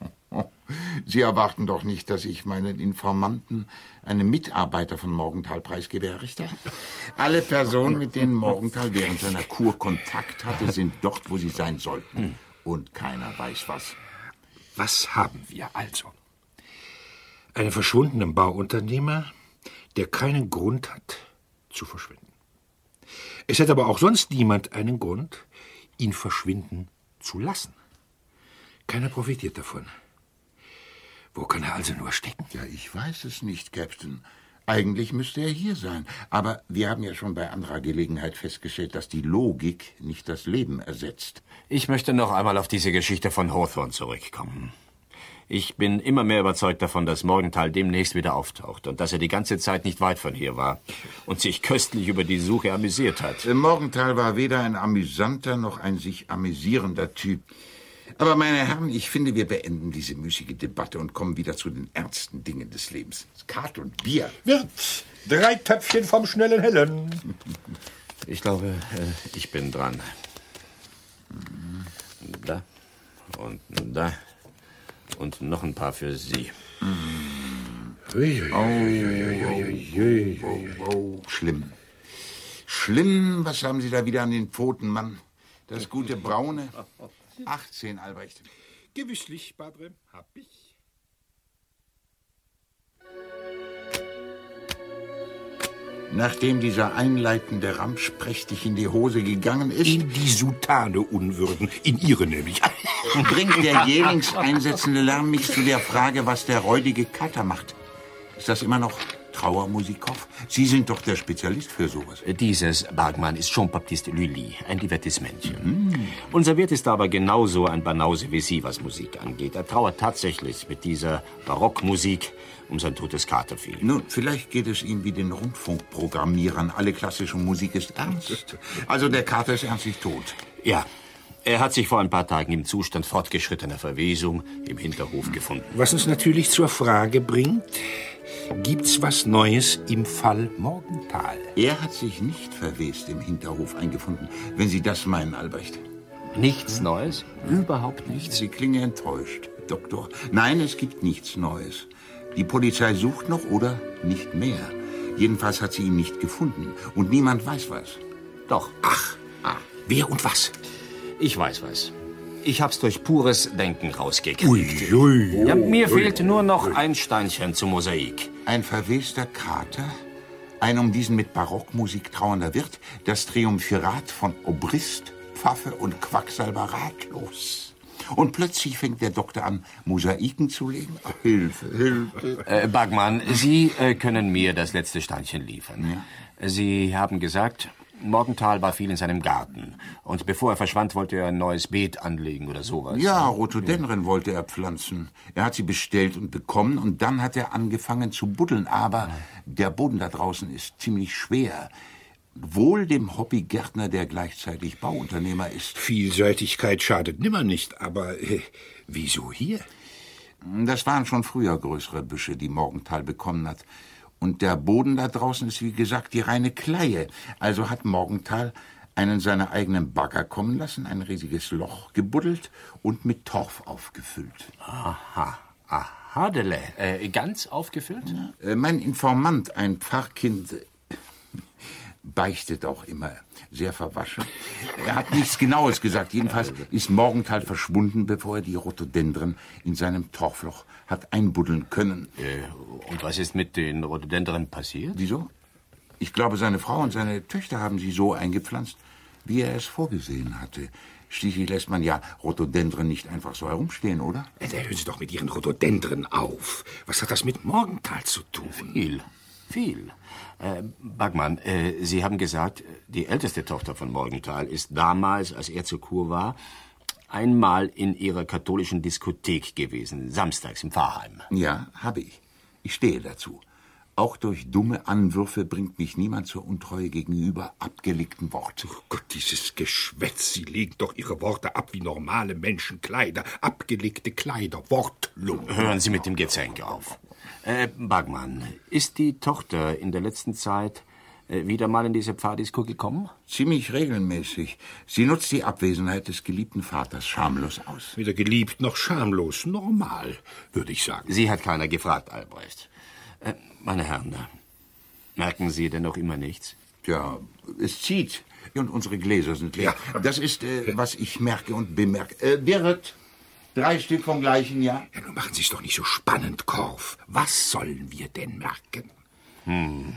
Speaker 1: Sie erwarten doch nicht, dass ich meinen Informanten einem Mitarbeiter von Morgenthal preisgebe, Richter? Alle Personen, mit denen Morgenthal während seiner Kur Kontakt hatte, sind dort, wo sie sein sollten. Und keiner weiß was.
Speaker 3: Was haben wir also? Einen verschwundenen Bauunternehmer, der keinen Grund hat, zu verschwinden. Es hat aber auch sonst niemand einen Grund, ihn verschwinden zu lassen. Keiner profitiert davon. Wo kann er also nur stecken?
Speaker 1: Ja, ich weiß es nicht, Captain. Eigentlich müsste er hier sein. Aber wir haben ja schon bei anderer Gelegenheit festgestellt, dass die Logik nicht das Leben ersetzt.
Speaker 2: Ich möchte noch einmal auf diese Geschichte von Hawthorne zurückkommen. Ich bin immer mehr überzeugt davon, dass Morgenthal demnächst wieder auftaucht und dass er die ganze Zeit nicht weit von hier war und sich köstlich über die Suche amüsiert hat.
Speaker 1: Morgenthal war weder ein amüsanter noch ein sich amüsierender Typ. Aber, meine Herren, ich finde, wir beenden diese müßige Debatte und kommen wieder zu den ernsten Dingen des Lebens. Skat und Bier.
Speaker 3: Wirt, drei Töpfchen vom schnellen Hellen.
Speaker 2: Ich glaube, ich bin dran. Da und da und noch ein paar für Sie.
Speaker 1: Oh, schlimm. Schlimm, was haben Sie da wieder an den Pfoten, Mann? Das gute Braune. achtzehn, Albrecht.
Speaker 3: Gewisslich, Padre, hab ich.
Speaker 1: Nachdem dieser einleitende Ramsch prächtig in die Hose gegangen ist,
Speaker 3: In die Soutane unwürden, in ihre nämlich.
Speaker 1: bringt der jählings einsetzende Lärm mich zu der Frage, was der räudige Kater macht. Ist das immer noch Trauermusikhoff? Sie sind doch der Spezialist für sowas.
Speaker 2: Dieses, Bergmann, ist Jean-Baptiste Lully, ein Divertissementchen. Mhm. Unser Wirt ist aber genauso ein Banause wie Sie, was Musik angeht. Er trauert tatsächlich mit dieser Barockmusik um sein totes Katervieh.
Speaker 1: Nun, vielleicht geht es ihm wie den Rundfunkprogrammierern. Alle klassische Musik ist ernst. Also der Kater ist ernstlich tot.
Speaker 2: Ja, er hat sich vor ein paar Tagen im Zustand fortgeschrittener Verwesung im Hinterhof gefunden.
Speaker 3: Was uns natürlich zur Frage bringt, gibt's was Neues im Fall Morgenthal?
Speaker 1: Er hat sich nicht verwest im Hinterhof eingefunden, wenn Sie das meinen, Albrecht.
Speaker 2: Nichts Neues? Überhaupt nichts?
Speaker 1: Sie klingen enttäuscht, Doktor. Nein, es gibt nichts Neues. Die Polizei sucht noch oder nicht mehr. Jedenfalls hat sie ihn nicht gefunden. Und niemand weiß was.
Speaker 2: Doch.
Speaker 3: Ach, ah, wer und was?
Speaker 2: Ich weiß was. Ich hab's durch pures Denken rausgekriegt.
Speaker 3: Ui, ui,
Speaker 2: Ja, mir fehlt nur noch ein Steinchen zum Mosaik.
Speaker 1: Ein verwester Kater, ein um diesen mit Barockmusik trauernder Wirt, das Triumphirat von Obrist, Pfaffe und Quacksalber ratlos. Und plötzlich fängt der Doktor an, Mosaiken zu legen. Ach, Hilfe, Hilfe.
Speaker 2: Äh, Bergmann, Sie äh, können mir das letzte Steinchen liefern.
Speaker 1: Ja.
Speaker 2: Sie haben gesagt, Morgenthal war viel in seinem Garten. Und bevor er verschwand, wollte er ein neues Beet anlegen oder sowas.
Speaker 1: Ja, Rhododendren ja. wollte er pflanzen. Er hat sie bestellt und bekommen und dann hat er angefangen zu buddeln. Aber der Boden da draußen ist ziemlich schwer. Wohl dem Hobbygärtner, der gleichzeitig Bauunternehmer ist.
Speaker 3: Vielseitigkeit schadet nimmer nicht, aber äh, wieso hier?
Speaker 1: Das waren schon früher größere Büsche, die Morgenthal bekommen hat. Und der Boden da draußen ist, wie gesagt, die reine Kleie. Also hat Morgenthal einen seiner eigenen Bagger kommen lassen, ein riesiges Loch gebuddelt und mit Torf aufgefüllt.
Speaker 2: Aha, aha, Dele. Äh, ganz aufgefüllt?
Speaker 1: Ja. Äh, mein Informant, ein Pfarrkind, äh, beichtet auch immer sehr verwaschen. Er hat nichts Genaues gesagt. Jedenfalls ist Morgenthal verschwunden, bevor er die Rhododendren in seinem Torfloch hat einbuddeln können.
Speaker 2: Äh, und was ist mit den Rhododendren passiert?
Speaker 1: Wieso? Ich glaube, seine Frau und seine Töchter haben sie so eingepflanzt, wie er es vorgesehen hatte. Schließlich lässt man ja Rhododendren nicht einfach so herumstehen, oder?
Speaker 3: Da hören Sie doch mit Ihren Rhododendren auf. Was hat das mit Morgenthal zu tun?
Speaker 2: Viel, viel. Äh, Bagmann, äh, Sie haben gesagt, die älteste Tochter von Morgenthal ist damals, als er zur Kur war, einmal in ihrer katholischen Diskothek gewesen, samstags im Pfarrheim.
Speaker 1: Ja, habe ich. Ich stehe dazu. Auch durch dumme Anwürfe bringt mich niemand zur Untreue gegenüber abgelegten Worten.
Speaker 3: Oh Gott, dieses Geschwätz. Sie legen doch Ihre Worte ab wie normale Menschen Kleider. Abgelegte Kleider, wortlos.
Speaker 2: Hören Sie mit dem Gezänk auf. Äh, Bagmann, ist die Tochter in der letzten Zeit äh, wieder mal in diese Pfarrdisco gekommen?
Speaker 1: Ziemlich regelmäßig. Sie nutzt die Abwesenheit des geliebten Vaters schamlos aus.
Speaker 3: Weder geliebt noch schamlos. Normal, würde ich sagen.
Speaker 2: Sie hat keiner gefragt, Albrecht. Äh, meine Herren, merken Sie denn noch immer nichts?
Speaker 1: Tja, es zieht. Und unsere Gläser sind leer. Ja. Das ist, äh, was ich merke und bemerke. Äh, Wirt, drei Stück vom gleichen, ja?
Speaker 3: Ja, nun machen Sie es doch nicht so spannend, Korf. Was sollen wir denn merken?
Speaker 2: Hm.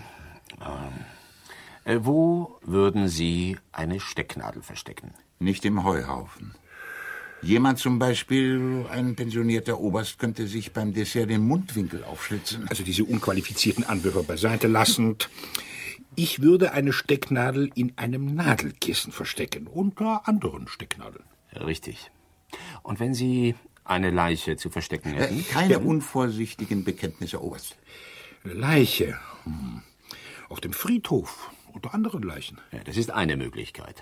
Speaker 2: Äh, wo würden Sie eine Stecknadel verstecken?
Speaker 1: Nicht im Heuhaufen. Jemand zum Beispiel, ein pensionierter Oberst, könnte sich beim Dessert den Mundwinkel aufschlitzen.
Speaker 3: Also diese unqualifizierten Anwürfe beiseite lassend. Ich würde eine Stecknadel in einem Nadelkissen verstecken, unter anderen Stecknadeln.
Speaker 2: Richtig. Und wenn Sie eine Leiche zu verstecken hätten?
Speaker 1: Äh, keine ja. unvorsichtigen Bekenntnisse, Oberst.
Speaker 3: Eine Leiche? Hm. Auf dem Friedhof, unter anderen Leichen.
Speaker 2: Ja, das ist eine Möglichkeit.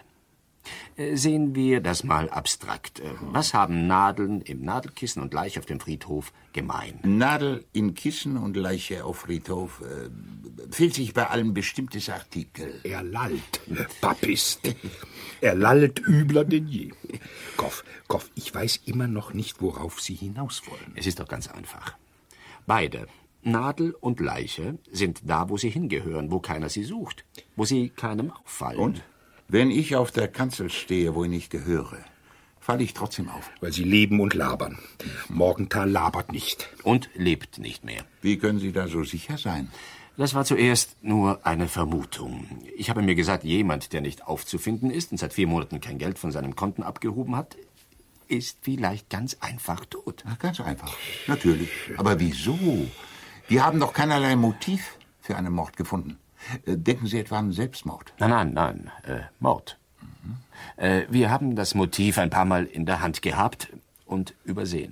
Speaker 2: Sehen wir das mal abstrakt. Was haben Nadeln im Nadelkissen und Leiche auf dem Friedhof gemein?
Speaker 1: Nadel in Kissen und Leiche auf Friedhof äh, fehlt sich bei allen bestimmtes Artikel.
Speaker 3: Er lallt, Papist. Er lallt übler denn je. Koff, Koff, ich weiß immer noch nicht, worauf Sie hinaus wollen.
Speaker 2: Es ist doch ganz einfach. Beide, Nadel und Leiche, sind da, wo sie hingehören, wo keiner sie sucht, wo sie keinem auffallen.
Speaker 1: Und? Wenn ich auf der Kanzel stehe, wo ich nicht gehöre, falle ich trotzdem auf.
Speaker 3: Weil Sie leben und labern. Morgenthal labert nicht.
Speaker 2: Und lebt nicht mehr.
Speaker 1: Wie können Sie da so sicher sein?
Speaker 2: Das war zuerst nur eine Vermutung. Ich habe mir gesagt, jemand, der nicht aufzufinden ist und seit vier Monaten kein Geld von seinem Konten abgehoben hat, ist vielleicht ganz einfach tot.
Speaker 1: Ach, ganz einfach, natürlich. Aber wieso? Die haben doch keinerlei Motiv für einen Mord gefunden. Denken Sie etwa an Selbstmord?
Speaker 2: Nein, nein, nein, äh, Mord. Mhm. Äh, wir haben das Motiv ein paar Mal in der Hand gehabt und übersehen.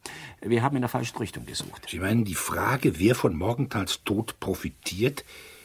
Speaker 2: Wir haben in der falschen Richtung gesucht.
Speaker 3: Sie meinen, die Frage, wer von Morgenthals Tod profitiert,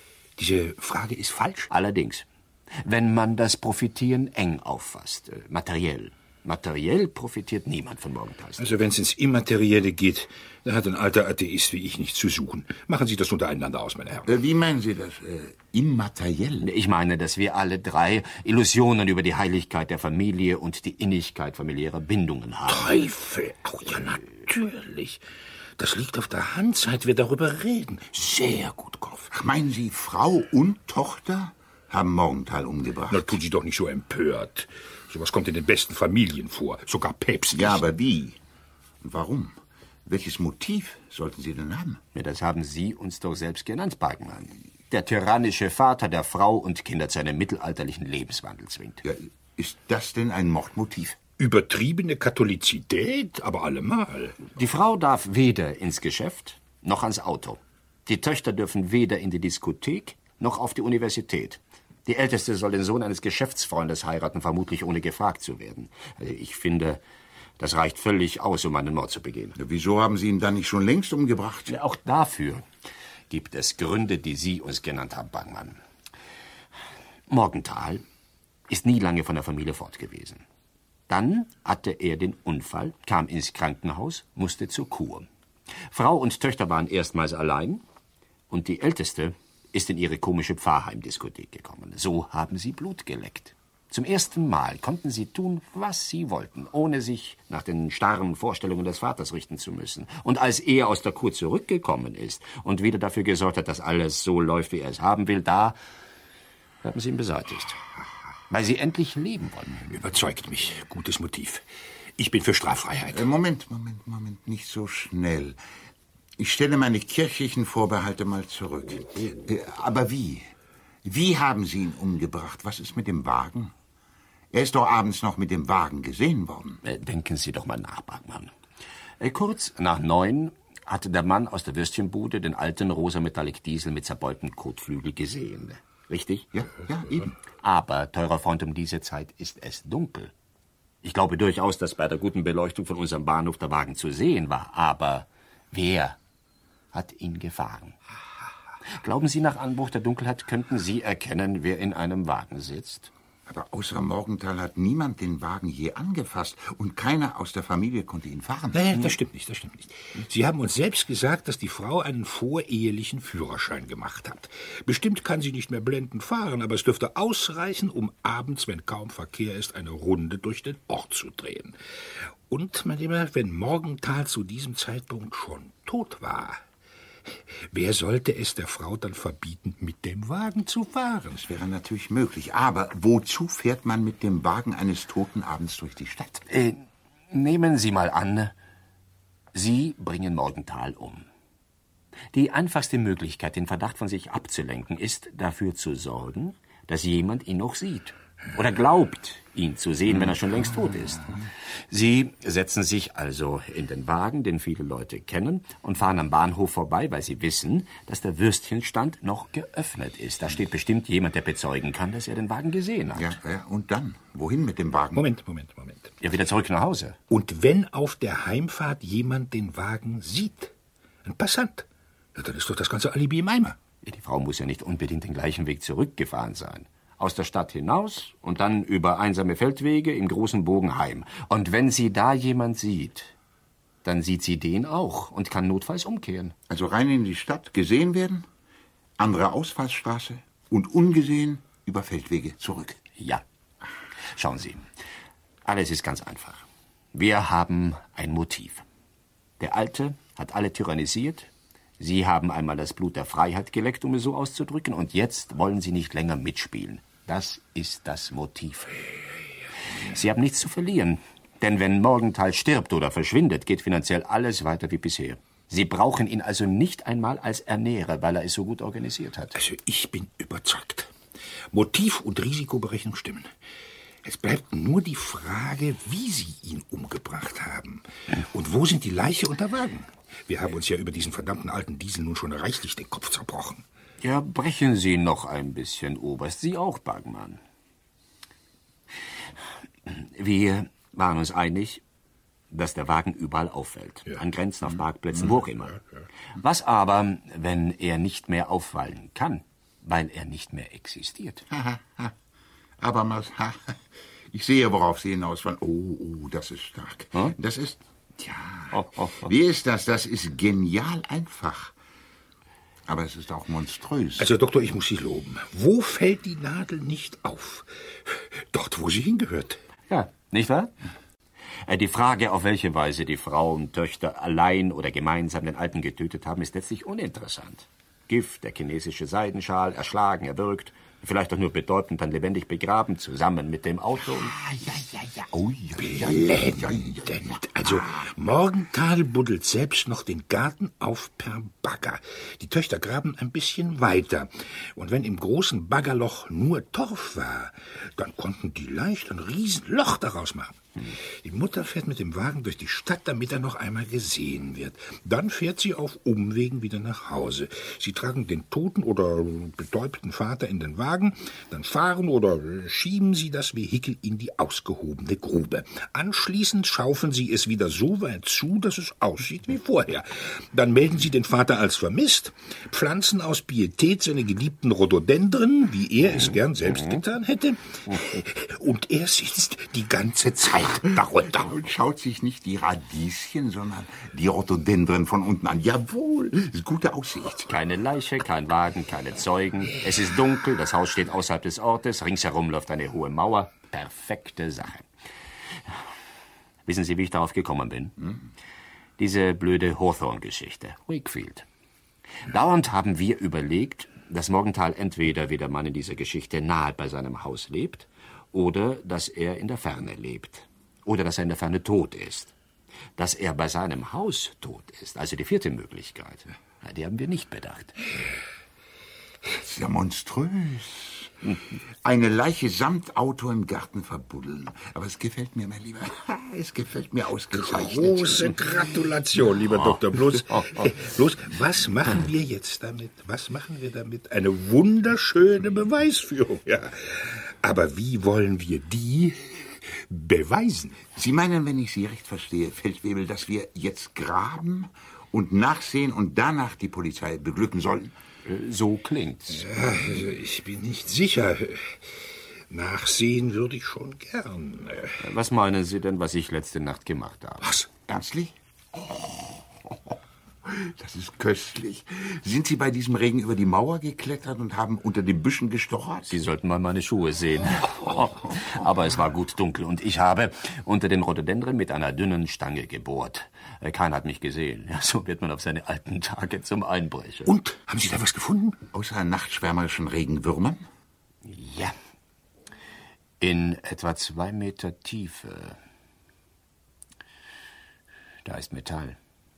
Speaker 3: diese Frage ist falsch?
Speaker 2: Allerdings. Wenn man das Profitieren eng auffasst, äh, materiell. Materiell profitiert niemand von Morgenthals.
Speaker 3: Also wenn es ins Immaterielle geht, da hat ein alter Atheist wie ich nichts zu suchen. Machen Sie das untereinander aus, meine Herren.
Speaker 1: Äh, wie meinen Sie das? Äh, immateriell?
Speaker 2: Ich meine, dass wir alle drei Illusionen über die Heiligkeit der Familie und die Innigkeit familiärer Bindungen haben.
Speaker 3: Teufel! Auch ja, natürlich. Das liegt auf der Hand, seit wir darüber reden. Sehr gut, Kopf.
Speaker 1: Ach, meinen Sie, Frau und Tochter haben Morgenthal umgebracht?
Speaker 3: Na, tun Sie doch nicht so empört. Sowas kommt in den besten Familien vor, sogar päpstlich.
Speaker 1: Ja, aber wie? Und warum? Welches Motiv sollten Sie denn haben?
Speaker 2: Ja, das haben Sie uns doch selbst genannt, Bagmann. Der tyrannische Vater, der Frau und Kinder zu einem mittelalterlichen Lebenswandel zwingt.
Speaker 1: Ja, ist das denn ein Mordmotiv?
Speaker 3: Übertriebene Katholizität, aber allemal.
Speaker 2: Die Frau darf weder ins Geschäft noch ans Auto. Die Töchter dürfen weder in die Diskothek noch auf die Universität. Die Älteste soll den Sohn eines Geschäftsfreundes heiraten, vermutlich ohne gefragt zu werden. Ich finde, das reicht völlig aus, um einen Mord zu begehen.
Speaker 1: Ja, wieso haben Sie ihn dann nicht schon längst umgebracht?
Speaker 2: Ja, auch dafür gibt es Gründe, die Sie uns genannt haben, Bangmann. Morgenthal ist nie lange von der Familie fort gewesen. Dann hatte er den Unfall, kam ins Krankenhaus, musste zur Kur. Frau und Töchter waren erstmals allein und die Älteste ist in ihre komische Pfarrheimdiskothek gekommen. So haben sie Blut geleckt. Zum ersten Mal konnten sie tun, was sie wollten, ohne sich nach den starren Vorstellungen des Vaters richten zu müssen. Und als er aus der Kur zurückgekommen ist und wieder dafür gesorgt hat, dass alles so läuft, wie er es haben will, da haben sie ihn beseitigt. Weil sie endlich leben wollen.
Speaker 3: Überzeugt mich. Gutes Motiv. Ich bin für Straffreiheit.
Speaker 1: Äh, Moment, Moment, Moment, nicht so schnell. Ich stelle meine kirchlichen Vorbehalte mal zurück. Äh, aber wie? Wie haben Sie ihn umgebracht? Was ist mit dem Wagen? Er ist doch abends noch mit dem Wagen gesehen worden.
Speaker 2: Äh, denken Sie doch mal nach, Bachmann. Äh, kurz nach neun hatte der Mann aus der Würstchenbude den alten rosa Metallic Diesel mit zerbeultem Kotflügel gesehen. Richtig?
Speaker 1: Ja, ja, eben.
Speaker 2: Aber, teurer Freund, um diese Zeit ist es dunkel. Ich glaube durchaus, dass bei der guten Beleuchtung von unserem Bahnhof der Wagen zu sehen war. Aber wer hat ihn gefahren? Glauben Sie, nach Anbruch der Dunkelheit könnten Sie erkennen, wer in einem Wagen sitzt?
Speaker 1: Aber außer Morgenthal hat niemand den Wagen je angefasst und keiner aus der Familie konnte ihn fahren.
Speaker 3: Nein, das stimmt nicht, das stimmt nicht. Sie haben uns selbst gesagt, dass die Frau einen vorehelichen Führerschein gemacht hat. Bestimmt kann sie nicht mehr blendend fahren, aber es dürfte ausreichen, um abends, wenn kaum Verkehr ist, eine Runde durch den Ort zu drehen. Und, mein Lieber, wenn Morgenthal zu diesem Zeitpunkt schon tot war, wer sollte es der Frau dann verbieten, mit dem Wagen zu fahren?
Speaker 1: Das wäre natürlich möglich. Aber wozu fährt man mit dem Wagen eines Toten abends durch die Stadt?
Speaker 2: Äh, nehmen Sie mal an, Sie bringen Morgenthal um. Die einfachste Möglichkeit, den Verdacht von sich abzulenken, ist, dafür zu sorgen, dass jemand ihn noch sieht. Oder glaubt, ihn zu sehen, wenn er schon längst tot ist. Sie setzen sich also in den Wagen, den viele Leute kennen, und fahren am Bahnhof vorbei, weil sie wissen, dass der Würstchenstand noch geöffnet ist. Da steht bestimmt jemand, der bezeugen kann, dass er den Wagen gesehen hat.
Speaker 1: Ja, ja, und dann? Wohin mit dem Wagen?
Speaker 3: Moment, Moment, Moment.
Speaker 2: Ja, wieder zurück nach Hause.
Speaker 3: Und wenn auf der Heimfahrt jemand den Wagen sieht, ein Passant, ja, dann ist doch das ganze Alibi im Eimer.
Speaker 2: Ja, die Frau muss ja nicht unbedingt den gleichen Weg zurückgefahren sein. Aus der Stadt hinaus und dann über einsame Feldwege im großen Bogen heim. Und wenn sie da jemand sieht, dann sieht sie den auch und kann notfalls umkehren.
Speaker 1: Also rein in die Stadt, gesehen werden, andere Ausfallsstraße und ungesehen über Feldwege zurück.
Speaker 2: Ja. Schauen Sie, alles ist ganz einfach. Wir haben ein Motiv. Der Alte hat alle tyrannisiert. Sie haben einmal das Blut der Freiheit geleckt, um es so auszudrücken, und jetzt wollen Sie nicht länger mitspielen. Das ist das Motiv. Sie haben nichts zu verlieren, denn wenn Morgenthal stirbt oder verschwindet, geht finanziell alles weiter wie bisher. Sie brauchen ihn also nicht einmal als Ernährer, weil er es so gut organisiert hat.
Speaker 3: Also ich bin überzeugt. Motiv und Risikoberechnung stimmen. Es bleibt nur die Frage, wie Sie ihn umgebracht haben. Und wo sind die Leiche und der Wagen? Wir haben uns ja über diesen verdammten alten Diesel nun schon reichlich den Kopf zerbrochen.
Speaker 2: Ja, brechen Sie noch ein bisschen, Oberst. Sie auch, Bachmann. Wir waren uns einig, dass der Wagen überall auffällt. Ja. An Grenzen, auf Parkplätzen, wo auch immer. Ja, ja. Was aber, wenn er nicht mehr auffallen kann, weil er nicht mehr existiert?
Speaker 1: Ha, ha. Aber mal, ha, ich sehe, worauf Sie hinaus wollen. Oh, oh, das ist stark. Hm? Das ist, tja, oh, oh, oh. Wie ist das? Das ist genial einfach. Aber es ist auch monströs.
Speaker 3: Also, Doktor, ich muss Sie loben. Wo fällt die Nadel nicht auf? Dort, wo sie hingehört.
Speaker 2: Ja, nicht wahr? Die Frage, auf welche Weise die Frau und Töchter allein oder gemeinsam den Alten getötet haben, ist letztlich uninteressant. Gift, der chinesische Seidenschal, erschlagen, erwürgt, vielleicht auch nur bedeutend dann lebendig begraben, zusammen mit dem Auto.
Speaker 1: Ah, ja, ja, ja. Oh, ja,
Speaker 3: Blendend. Also, Morgenthal buddelt selbst noch den Garten auf per Bagger. Die Töchter graben ein bisschen weiter. Und wenn im großen Baggerloch nur Torf war, dann konnten die leicht ein Riesenloch daraus machen. Die Mutter fährt mit dem Wagen durch die Stadt, damit er noch einmal gesehen wird. Dann fährt sie auf Umwegen wieder nach Hause. Sie tragen den toten oder betäubten Vater in den Wagen, dann fahren oder schieben sie das Vehikel in die ausgehobene Grube. Anschließend schaufeln sie es wieder so weit zu, dass es aussieht wie vorher. Dann melden sie den Vater als vermisst, pflanzen aus Pietät seine geliebten Rhododendren, wie er es gern selbst getan hätte. Und er sitzt die ganze Zeit darunter.
Speaker 1: Und schaut sich nicht die Radieschen, sondern die Rhododendren von unten an. Jawohl, ist gute Aussicht.
Speaker 2: Keine Leiche, kein Wagen, keine Zeugen. Es ist dunkel, das Haus steht außerhalb des Ortes, ringsherum läuft eine hohe Mauer. Perfekte Sache. Wissen Sie, wie ich darauf gekommen bin? Hm? Diese blöde Hawthorne-Geschichte. Wakefield. Dauernd haben wir überlegt, dass Morgenthal entweder, wie der Mann in dieser Geschichte, nahe bei seinem Haus lebt, oder dass er in der Ferne lebt. Oder dass er in der Ferne tot ist. Dass er bei seinem Haus tot ist, also die vierte Möglichkeit, die haben wir nicht bedacht.
Speaker 1: Das ist ja monströs. Eine Leiche samt Auto im Garten verbuddeln. Aber es gefällt mir, mein Lieber. Es gefällt mir ausgezeichnet.
Speaker 3: Große Gratulation, lieber oh. Doktor. Bloß, oh, oh. bloß, was machen wir jetzt damit? Was machen wir damit? Eine wunderschöne Beweisführung, ja. Aber wie wollen wir die beweisen?
Speaker 1: Sie meinen, wenn ich Sie recht verstehe, Feldwebel, dass wir jetzt graben und nachsehen und danach die Polizei beglücken sollen?
Speaker 2: So klingt's.
Speaker 3: Ja, also ich bin nicht sicher. Nachsehen würde ich schon gern.
Speaker 2: Was meinen Sie denn, was ich letzte Nacht gemacht habe?
Speaker 1: Was? Ernstlich? Oh, das ist köstlich. Sind Sie bei diesem Regen über die Mauer geklettert und haben unter den Büschen gestochert?
Speaker 2: Sie sollten mal meine Schuhe sehen. Aber es war gut dunkel und ich habe unter den Rhododendren mit einer dünnen Stange gebohrt. Keiner hat mich gesehen. Ja, so wird man auf seine alten Tage zum Einbrecher.
Speaker 3: Und? Haben Sie da was gefunden?
Speaker 1: Außer nachtschwärmerischen Regenwürmern?
Speaker 2: Ja. In etwa zwei Meter Tiefe. Da ist Metall.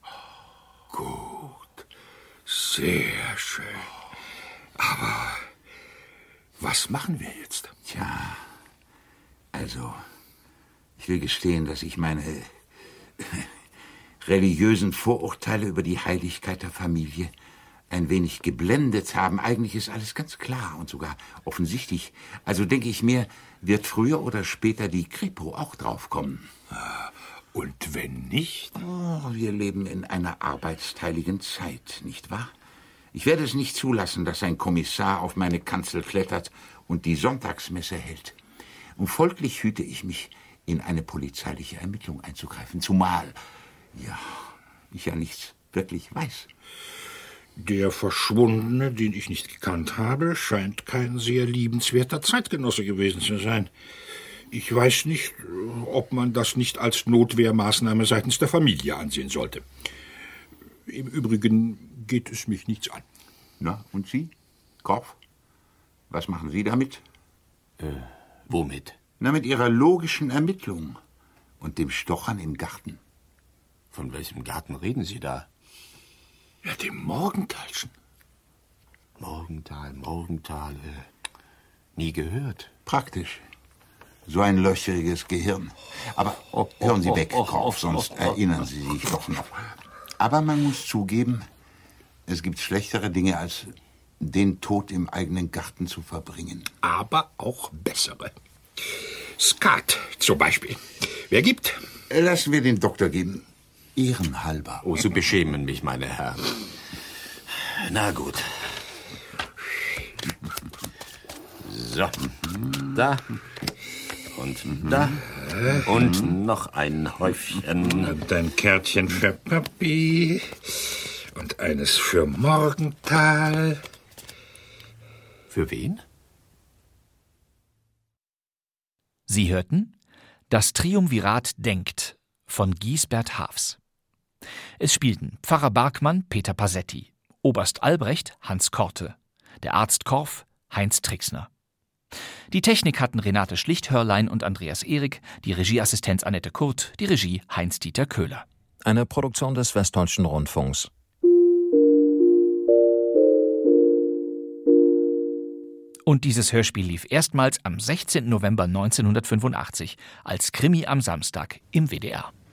Speaker 3: Gut. Sehr schön. Aber was machen wir jetzt?
Speaker 1: Tja, also, ich will gestehen, dass ich meine religiösen Vorurteile über die Heiligkeit der Familie ein wenig geblendet haben. Eigentlich ist alles ganz klar und sogar offensichtlich. Also denke ich mir, wird früher oder später die Kripo auch draufkommen.
Speaker 3: Und wenn nicht?
Speaker 1: Oh, wir leben in einer arbeitsteiligen Zeit, nicht wahr? Ich werde es nicht zulassen, dass ein Kommissar auf meine Kanzel klettert und die Sonntagsmesse hält. Und folglich hüte ich mich, in eine polizeiliche Ermittlung einzugreifen, zumal, ja, ich ja nichts wirklich weiß.
Speaker 3: Der Verschwundene, den ich nicht gekannt habe, scheint kein sehr liebenswerter Zeitgenosse gewesen zu sein. Ich weiß nicht, ob man das nicht als Notwehrmaßnahme seitens der Familie ansehen sollte. Im Übrigen geht es mich nichts an.
Speaker 1: Na, und Sie, Korff? Was machen Sie damit?
Speaker 2: Äh, womit?
Speaker 1: Na, mit Ihrer logischen Ermittlung und dem Stochern im Garten.
Speaker 2: Von welchem Garten reden Sie da?
Speaker 3: Ja, dem Morgenthalschen.
Speaker 2: Morgenthal, Morgenthal, äh, nie gehört.
Speaker 1: Praktisch. So ein löcheriges Gehirn. Aber oh, oh, hören Sie weg, oh, oh, Korff, sonst oh, oh, erinnern Sie sich doch noch. Aber man muss zugeben, es gibt schlechtere Dinge, als den Tod im eigenen Garten zu verbringen.
Speaker 3: Aber auch bessere. Skat zum Beispiel. Wer gibt?
Speaker 1: Lassen wir den Doktor geben. Ehrenhalber.
Speaker 2: Oh, Sie beschämen mich, meine Herren. Na gut. So, da und da und noch ein Häufchen.
Speaker 3: Und ein Kärtchen für Papi und eines für Morgenthal.
Speaker 2: Für wen?
Speaker 4: Sie hörten Das Triumvirat denkt von Giesbert Haafs. Es spielten Pfarrer Barkmann Peter Pasetti, Oberst Albrecht Hans Korte, der Arzt Korff Heinz Trixner. Die Technik hatten Renate Schlicht-Hörlein und Andreas Ehrig, die Regieassistenz Annette Kurt, die Regie Heinz-Dieter Köhler.
Speaker 5: Eine Produktion des Westdeutschen Rundfunks.
Speaker 4: Und dieses Hörspiel lief erstmals am sechzehnten November neunzehnhundertfünfundachtzig als Krimi am Samstag im W D R.